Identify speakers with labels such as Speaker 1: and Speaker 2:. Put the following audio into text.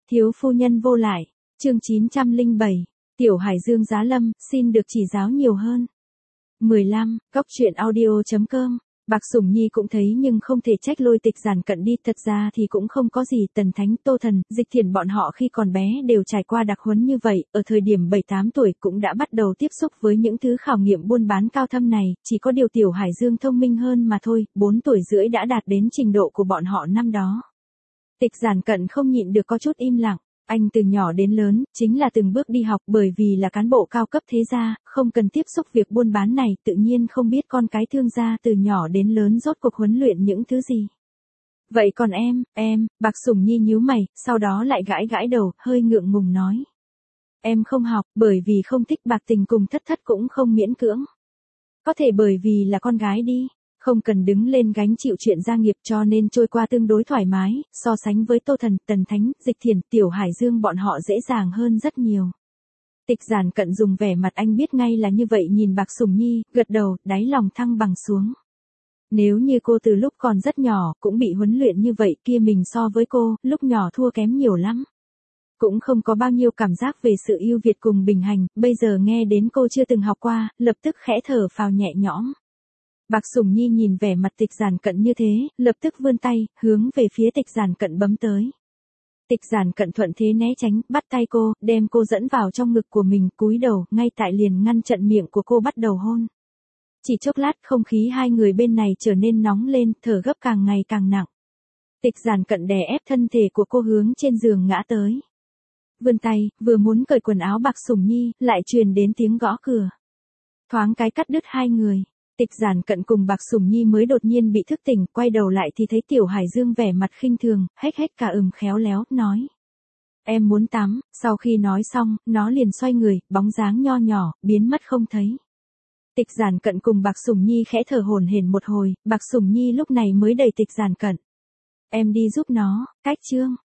Speaker 1: Thiếu phu nhân vô lại, chương 907, Tiểu Hải Dương giá lâm, xin được chỉ giáo nhiều hơn. 15, Góc truyện audio.com. Bạc Sủng Nhi cũng thấy nhưng không thể trách Lôi Tịch Giản Cận đi, thật ra thì cũng không có gì, Tần Thánh, Tô Thần, Dịch Thiển bọn họ khi còn bé đều trải qua đặc huấn như vậy, ở thời điểm 7-8 tuổi cũng đã bắt đầu tiếp xúc với những thứ khảo nghiệm buôn bán cao thâm này, chỉ có điều Tiểu Hải Dương thông minh hơn mà thôi, 4 tuổi rưỡi đã đạt đến trình độ của bọn họ năm đó. Tịch Giản Cận không nhịn được có chút im lặng. Anh từ nhỏ đến lớn, chính là từng bước đi học, bởi vì là cán bộ cao cấp thế gia, không cần tiếp xúc việc buôn bán này, tự nhiên không biết con cái thương gia từ nhỏ đến lớn rốt cuộc huấn luyện những thứ gì. Vậy còn em, Bạc Sủng Nhi nhíu mày, sau đó lại gãi gãi đầu, hơi ngượng ngùng nói. Em không học, bởi vì không thích Bạc Tình cùng Thất Thất cũng không miễn cưỡng. Có thể bởi vì là con gái đi. Không cần đứng lên gánh chịu chuyện gia nghiệp cho nên trôi qua tương đối thoải mái, so sánh với Tô Thần, Tần Thánh, Dịch Thiển, Tiểu Hải Dương bọn họ dễ dàng hơn rất nhiều. Tịch Giản Cận dùng vẻ mặt anh biết ngay là như vậy nhìn Bạc Sủng Nhi, gật đầu, đáy lòng thăng bằng xuống. Nếu như cô từ lúc còn rất nhỏ cũng bị huấn luyện như vậy kia mình so với cô, lúc nhỏ thua kém nhiều lắm. Cũng không có bao nhiêu cảm giác về sự ưu việt cùng bình hành, bây giờ nghe đến cô chưa từng học qua, lập tức khẽ thở phào nhẹ nhõm. Bạc Sủng Nhi nhìn vẻ mặt Tịch Giản Cận như thế, lập tức vươn tay, hướng về phía Tịch Giản Cận bấm tới. Tịch Giản Cận thuận thế né tránh, bắt tay cô, đem cô dẫn vào trong ngực của mình, cúi đầu, ngay tại liền ngăn chặn miệng của cô bắt đầu hôn. Chỉ chốc lát không khí hai người bên này trở nên nóng lên, thở gấp càng ngày càng nặng. Tịch Giản Cận đè ép thân thể của cô hướng trên giường ngã tới. Vươn tay, vừa muốn cởi quần áo Bạc Sủng Nhi, lại truyền đến tiếng gõ cửa. Thoáng cái cắt đứt hai người. Tịch Giản Cận cùng Bạc Sủng Nhi mới đột nhiên bị thức tỉnh, quay đầu lại thì thấy Tiểu Hải Dương vẻ mặt khinh thường, hét cả khéo léo, nói. Em muốn tắm, sau khi nói xong, nó liền xoay người, bóng dáng nho nhỏ, biến mất không thấy. Tịch Giản Cận cùng Bạc Sủng Nhi khẽ thở hổn hển một hồi, Bạc Sủng Nhi lúc này mới đẩy Tịch Giản Cận. Em đi giúp nó, cách chương.